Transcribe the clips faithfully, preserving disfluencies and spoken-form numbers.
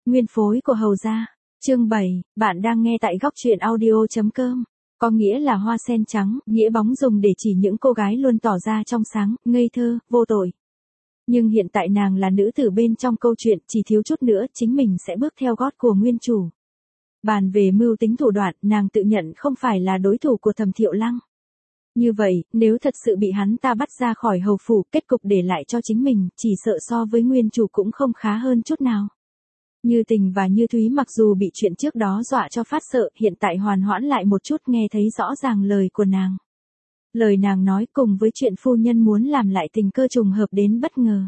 Nguyên phối của Hầu gia. Chương bảy, bạn đang nghe tại góc truyện audio chấm com. Có nghĩa là hoa sen trắng, nghĩa bóng dùng để chỉ những cô gái luôn tỏ ra trong sáng, ngây thơ, vô tội. Nhưng hiện tại nàng là nữ tử bên trong câu chuyện, chỉ thiếu chút nữa chính mình sẽ bước theo gót của nguyên chủ. Bàn về mưu tính thủ đoạn, nàng tự nhận không phải là đối thủ của Thẩm Thiệu Lăng. Như vậy, nếu thật sự bị hắn ta bắt ra khỏi hầu phủ, kết cục để lại cho chính mình, chỉ sợ so với nguyên chủ cũng không khá hơn chút nào. Như Tình và Như Thúy mặc dù bị chuyện trước đó dọa cho phát sợ, hiện tại hoàn hoãn lại một chút, nghe thấy rõ ràng lời của nàng. Lời nàng nói cùng với chuyện phu nhân muốn làm lại tình cơ trùng hợp đến bất ngờ.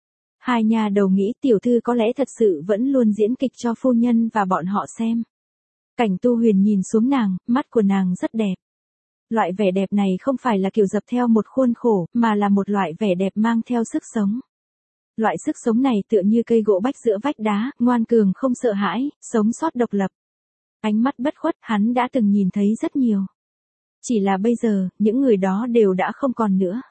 Hai nhà đầu nghĩ tiểu thư có lẽ thật sự vẫn luôn diễn kịch cho phu nhân và bọn họ xem. Cảnh Tu Huyền nhìn xuống nàng, mắt của nàng rất đẹp. Loại vẻ đẹp này không phải là kiểu dập theo một khuôn khổ, mà là một loại vẻ đẹp mang theo sức sống. Loại sức sống này tựa như cây gỗ bách giữa vách đá, ngoan cường không sợ hãi, sống sót độc lập. Ánh mắt bất khuất hắn đã từng nhìn thấy rất nhiều. Chỉ là bây giờ, những người đó đều đã không còn nữa.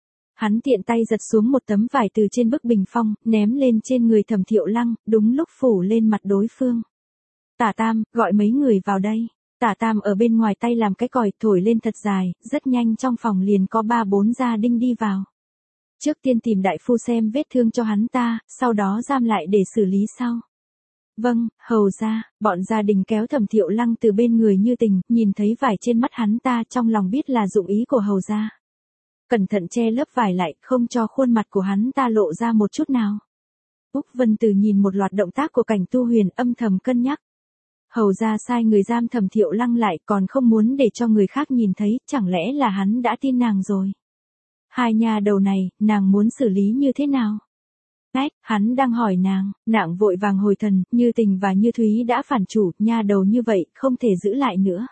Hắn tiện tay giật xuống một tấm vải từ trên bức bình phong, ném lên trên người Thẩm Thiệu Lăng, đúng lúc phủ lên mặt đối phương. Tả Tam, gọi mấy người vào đây. Tả Tam ở bên ngoài tay làm cái còi thổi lên thật dài, rất nhanh trong phòng liền có ba bốn gia đình đi vào. Trước tiên tìm đại phu xem vết thương cho hắn ta, sau đó giam lại để xử lý sau. Vâng, hầu ra, bọn gia đình kéo Thẩm Thiệu Lăng từ bên người Như Tình, nhìn thấy vải trên mắt hắn ta trong lòng biết là dụng ý của hầu ra. Cẩn thận che lớp vải lại, không cho khuôn mặt của hắn ta lộ ra một chút nào. Úc Vân Từ nhìn một loạt động tác của Cảnh Tu Huyền âm thầm cân nhắc. Hầu ra sai người giam Thẩm Thiệu Lăng lại còn không muốn để cho người khác nhìn thấy, chẳng lẽ là hắn đã tin nàng rồi. Hai nhà đầu này, nàng muốn xử lý như thế nào? Ách, hắn đang hỏi nàng, nàng vội vàng hồi thần, Như Tình và Như Thúy đã phản chủ, nha đầu như vậy, không thể giữ lại nữa.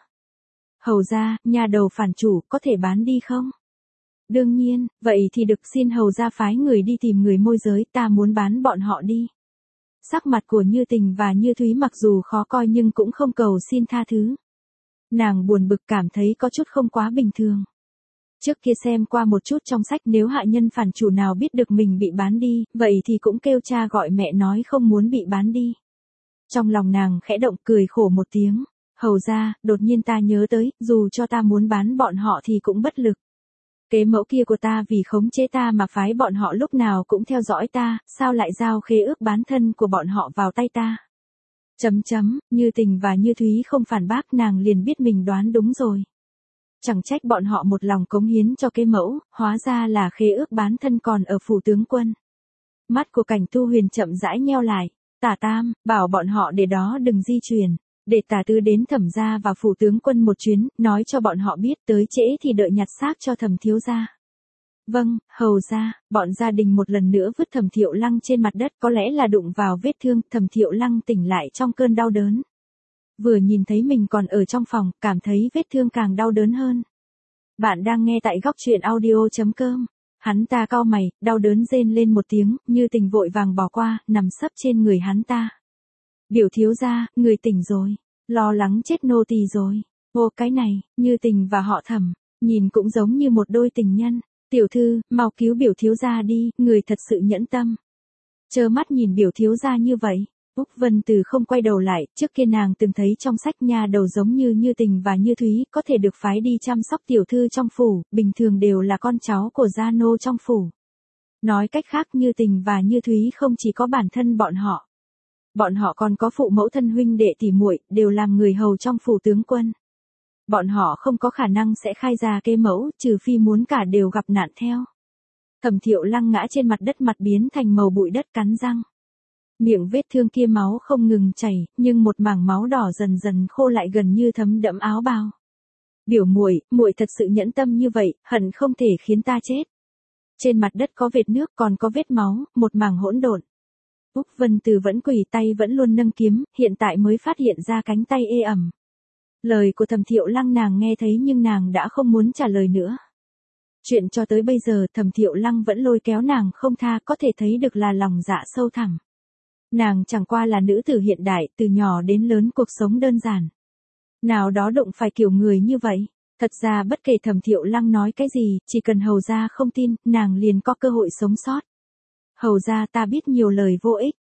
Hầu ra, nha đầu phản chủ, có thể bán đi không? Đương nhiên, vậy thì được xin hầu ra phái người đi tìm người môi giới, ta muốn bán bọn họ đi. Sắc mặt của Như Tình và Như Thúy mặc dù khó coi nhưng cũng không cầu xin tha thứ. Nàng buồn bực cảm thấy có chút không quá bình thường. Trước kia xem qua một chút trong sách, nếu hạ nhân phản chủ nào biết được mình bị bán đi, vậy thì cũng kêu cha gọi mẹ nói không muốn bị bán đi. Trong lòng nàng khẽ động cười khổ một tiếng, hầu ra, đột nhiên ta nhớ tới, dù cho ta muốn bán bọn họ thì cũng bất lực. Kế mẫu kia của ta vì khống chế ta mà phái bọn họ lúc nào cũng theo dõi ta, sao lại giao khế ước bán thân của bọn họ vào tay ta. Chấm chấm, Như Tình và Như Thúy không phản bác, nàng liền biết mình đoán đúng rồi. Chẳng trách bọn họ một lòng cống hiến cho kế mẫu, hóa ra là khế ước bán thân còn ở phủ tướng quân. Mắt của Cảnh Tu Huyền chậm rãi nheo lại, Tả Tam, bảo bọn họ để đó đừng di chuyển, để Tả Tư đến Thẩm gia và phủ tướng quân một chuyến, nói cho bọn họ biết tới trễ thì đợi nhặt xác cho Thẩm thiếu gia. Vâng, hầu ra, bọn gia đình một lần nữa vứt Thẩm Thiệu Lăng trên mặt đất, có lẽ là đụng vào vết thương, Thẩm Thiệu Lăng tỉnh lại trong cơn đau đớn. Vừa nhìn thấy mình còn ở trong phòng, cảm thấy vết thương càng đau đớn hơn. Bạn đang nghe tại góc truyện audio chấm com. Hắn ta cau mày, đau đớn rên lên một tiếng, Như Tình vội vàng bỏ qua, nằm sấp trên người hắn ta. Biểu thiếu gia, người tỉnh rồi, lo lắng chết nô tỳ rồi. Ô cái này, Như Tình và họ Thẩm, nhìn cũng giống như một đôi tình nhân. Tiểu thư, mau cứu biểu thiếu gia đi, người thật sự nhẫn tâm. Trơ mắt nhìn biểu thiếu gia như vậy. Úc Vân Từ không quay đầu lại, trước kia nàng từng thấy trong sách nha đầu giống như Như Tình và Như Thúy, có thể được phái đi chăm sóc tiểu thư trong phủ, bình thường đều là con cháu của gia nô trong phủ. Nói cách khác, Như Tình và Như Thúy không chỉ có bản thân bọn họ. Bọn họ còn có phụ mẫu thân huynh đệ tỷ muội, đều làm người hầu trong phủ tướng quân. Bọn họ không có khả năng sẽ khai ra kế mẫu, trừ phi muốn cả đều gặp nạn theo. Thẩm Thiệu Lăng ngã trên mặt đất, mặt biến thành màu bụi đất, cắn răng. Miệng vết thương kia máu không ngừng chảy, nhưng một mảng máu đỏ dần dần khô lại gần như thấm đẫm áo bào. Biểu muội, muội thật sự nhẫn tâm như vậy, hận không thể khiến ta chết. Trên mặt đất có vệt nước, còn có vết máu, một mảng hỗn độn. Úc Vân Từ vẫn quỳ tay vẫn luôn nâng kiếm, hiện tại mới phát hiện ra cánh tay ê ẩm. Lời của Thẩm Thiệu Lăng nàng nghe thấy nhưng nàng đã không muốn trả lời nữa. Chuyện cho tới bây giờ Thẩm Thiệu Lăng vẫn lôi kéo nàng không tha, có thể thấy được là lòng dạ sâu thẳm. Nàng chẳng qua là nữ tử hiện đại, từ nhỏ đến lớn cuộc sống đơn giản. Nào đó đụng phải kiểu người như vậy. Thật ra bất kể Thẩm Thiệu Lăng nói cái gì, chỉ cần hầu gia không tin, nàng liền có cơ hội sống sót. Hầu gia ta biết nhiều lời vô ích,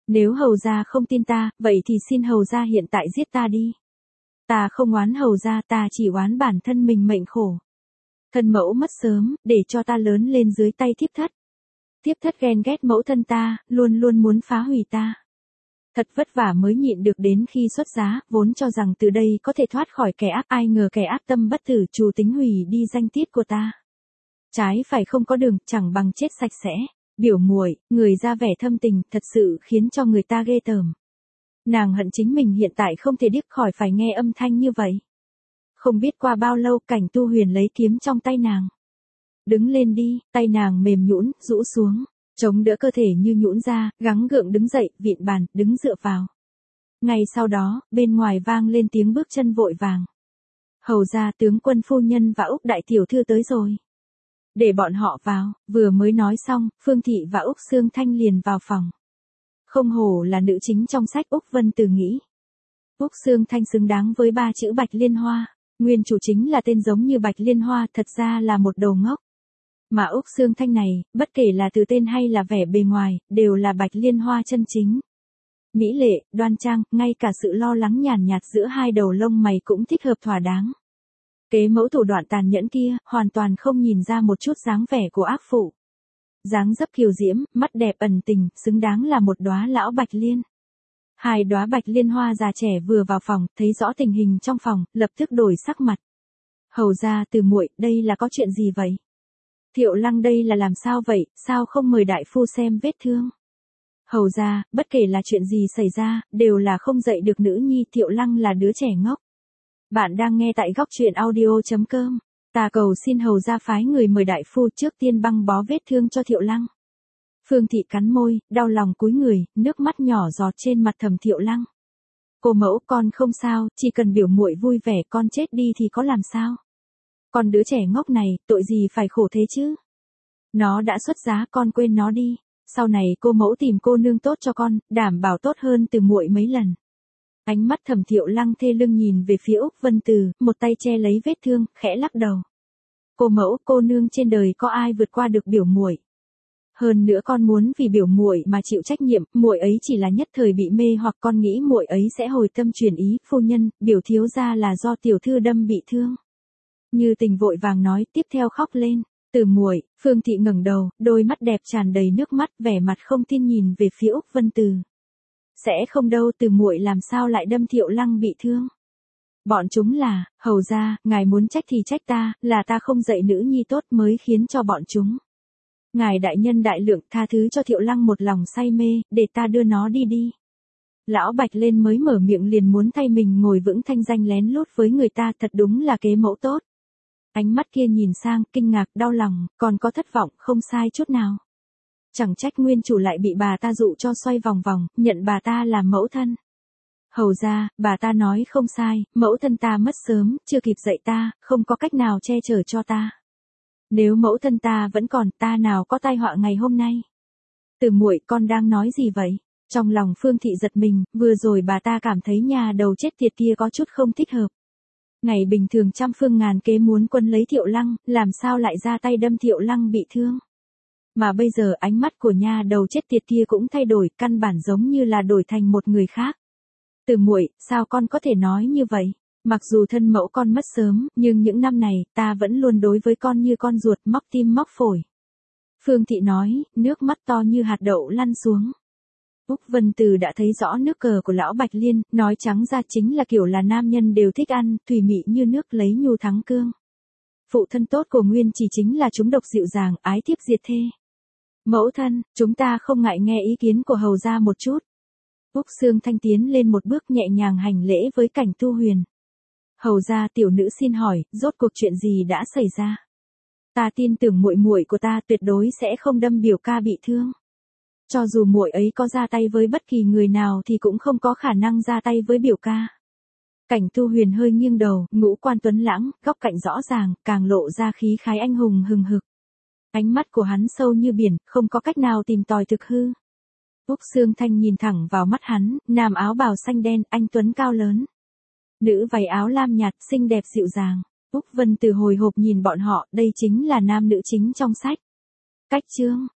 Nếu hầu gia không tin ta, vậy thì xin hầu gia hiện tại giết ta đi. Ta không oán hầu gia, ta chỉ oán bản thân mình mệnh khổ. Thân mẫu mất sớm, để cho ta lớn lên dưới tay thiếp thất. Thiếp thất ghen ghét mẫu thân ta, luôn luôn muốn phá hủy ta. Thật vất vả mới nhịn được đến khi xuất giá, vốn cho rằng từ đây có thể thoát khỏi kẻ ác, ai ngờ kẻ ác tâm bất tử chủ tính hủy đi danh tiết của ta. Trái phải không có đường, chẳng bằng chết sạch sẽ. Biểu muội, người ra vẻ thâm tình, thật sự khiến cho người ta ghê tởm. Nàng hận chính mình hiện tại không thể điếc khỏi phải nghe âm thanh như vậy. Không biết qua bao lâu, Cảnh Tu Huyền lấy kiếm trong tay nàng. Đứng lên đi, tay nàng mềm nhũn, rũ xuống, chống đỡ cơ thể như nhũn ra, gắng gượng đứng dậy, vịn bàn, đứng dựa vào. Ngay sau đó, bên ngoài vang lên tiếng bước chân vội vàng. Hầu gia, tướng quân phu nhân và Úc đại tiểu thư tới rồi. Để bọn họ vào, vừa mới nói xong, Phương Thị và Úc Sương Thanh liền vào phòng. Không hổ là nữ chính trong sách, Úc Vân Từ nghĩ. Úc Sương Thanh xứng đáng với ba chữ Bạch Liên Hoa, nguyên chủ chính là tên giống như Bạch Liên Hoa, thật ra là một đầu ngốc. Mà Úc Sương Thanh này, bất kể là từ tên hay là vẻ bề ngoài, đều là Bạch Liên Hoa chân chính. Mỹ lệ, đoan trang, ngay cả sự lo lắng nhàn nhạt giữa hai đầu lông mày cũng thích hợp thỏa đáng. Kế mẫu thủ đoạn tàn nhẫn kia, hoàn toàn không nhìn ra một chút dáng vẻ của ác phụ. Dáng dấp kiều diễm, mắt đẹp ẩn tình, xứng đáng là một đóa lão bạch liên. Hai đóa bạch liên hoa già trẻ vừa vào phòng, thấy rõ tình hình trong phòng, lập tức đổi sắc mặt. Hầu gia, Từ muội, đây là có chuyện gì vậy? Thiệu Lăng đây là làm sao vậy, sao không mời đại phu xem vết thương? Hầu gia, bất kể là chuyện gì xảy ra, đều là không dạy được nữ nhi, Thiệu Lăng là đứa trẻ ngốc. Bạn đang nghe tại góc truyện audio chấm com. Ta cầu xin hầu gia phái người mời đại phu trước tiên băng bó vết thương cho Thiệu Lăng. Phương Thị cắn môi, đau lòng cúi người, nước mắt nhỏ giọt trên mặt Thẩm Thiệu Lăng. Cô mẫu, con không sao, chỉ cần biểu muội vui vẻ, con chết đi thì có làm sao? Con đứa trẻ ngốc này, tội gì phải khổ thế chứ? Nó đã xuất giá, con quên nó đi. Sau này cô mẫu tìm cô nương tốt cho con, đảm bảo tốt hơn Từ muội mấy lần. Ánh mắt Thẩm Thiệu Lăng thê lưng nhìn về phía Úc Vân Từ, một tay che lấy vết thương, khẽ lắc đầu. Cô mẫu, cô nương trên đời có ai vượt qua được biểu muội? Hơn nữa con muốn vì biểu muội mà chịu trách nhiệm, muội ấy chỉ là nhất thời bị mê hoặc, con nghĩ muội ấy sẽ hồi tâm chuyển ý, phu nhân, biểu thiếu gia là do tiểu thư đâm bị thương. Như Tình vội vàng nói, tiếp theo khóc lên. Từ muội, Phương Thị ngẩng đầu, đôi mắt đẹp tràn đầy nước mắt, vẻ mặt không tin nhìn về phía Úc Vân Từ. Sẽ không đâu, Từ muội làm sao lại đâm Thiệu Lăng bị thương? Bọn chúng là, hầu gia, ngài muốn trách thì trách ta, là ta không dạy nữ nhi tốt mới khiến cho bọn chúng. Ngài đại nhân đại lượng, tha thứ cho Thiệu Lăng một lòng say mê, để ta đưa nó đi đi. Lão Bạch lên mới mở miệng liền muốn thay mình ngồi vững thanh danh lén lút với người ta, thật đúng là kế mẫu tốt. Ánh mắt kia nhìn sang, kinh ngạc, đau lòng, còn có thất vọng, không sai chút nào. Chẳng trách nguyên chủ lại bị bà ta dụ cho xoay vòng vòng, nhận bà ta làm mẫu thân. Hầu ra, bà ta nói không sai, mẫu thân ta mất sớm, chưa kịp dạy ta, không có cách nào che chở cho ta. Nếu mẫu thân ta vẫn còn, ta nào có tai họa ngày hôm nay. Từ muội, con đang nói gì vậy? Trong lòng Phương Thị giật mình, vừa rồi bà ta cảm thấy nhà đầu chết tiệt kia có chút không thích hợp. Ngày bình thường trăm phương ngàn kế muốn quân lấy Thiệu Lăng, làm sao lại ra tay đâm Thiệu Lăng bị thương. Mà bây giờ ánh mắt của nha đầu chết tiệt kia cũng thay đổi, căn bản giống như là đổi thành một người khác. Từ muội, sao con có thể nói như vậy? Mặc dù thân mẫu con mất sớm, nhưng những năm này, ta vẫn luôn đối với con như con ruột, móc tim móc phổi. Phương Thị nói, nước mắt to như hạt đậu lăn xuống. Úc Vân Từ đã thấy rõ nước cờ của lão Bạch Liên, nói trắng ra chính là kiểu là nam nhân đều thích ăn, thủy mị như nước lấy nhu thắng cương. Phụ thân tốt của Nguyên chỉ chính là chúng độc dịu dàng, ái thiếp diệt thê. Mẫu thân, chúng ta không ngại nghe ý kiến của hầu gia một chút. Úc Sương Thanh tiến lên một bước nhẹ nhàng hành lễ với Cảnh Tu Huyền. Hầu gia, tiểu nữ xin hỏi, rốt cuộc chuyện gì đã xảy ra? Ta tin tưởng muội muội của ta tuyệt đối sẽ không đâm biểu ca bị thương. Cho dù muội ấy có ra tay với bất kỳ người nào thì cũng không có khả năng ra tay với biểu ca. Cảnh Tu Huyền hơi nghiêng đầu, ngũ quan tuấn lãng, góc cạnh rõ ràng, càng lộ ra khí khái anh hùng hừng hực. Ánh mắt của hắn sâu như biển, không có cách nào tìm tòi thực hư. Úc Sương Thanh nhìn thẳng vào mắt hắn, nam áo bào xanh đen, anh tuấn cao lớn. Nữ váy áo lam nhạt, xinh đẹp dịu dàng. Úc Vân Từ hồi hộp nhìn bọn họ, đây chính là nam nữ chính trong sách. Cách chương,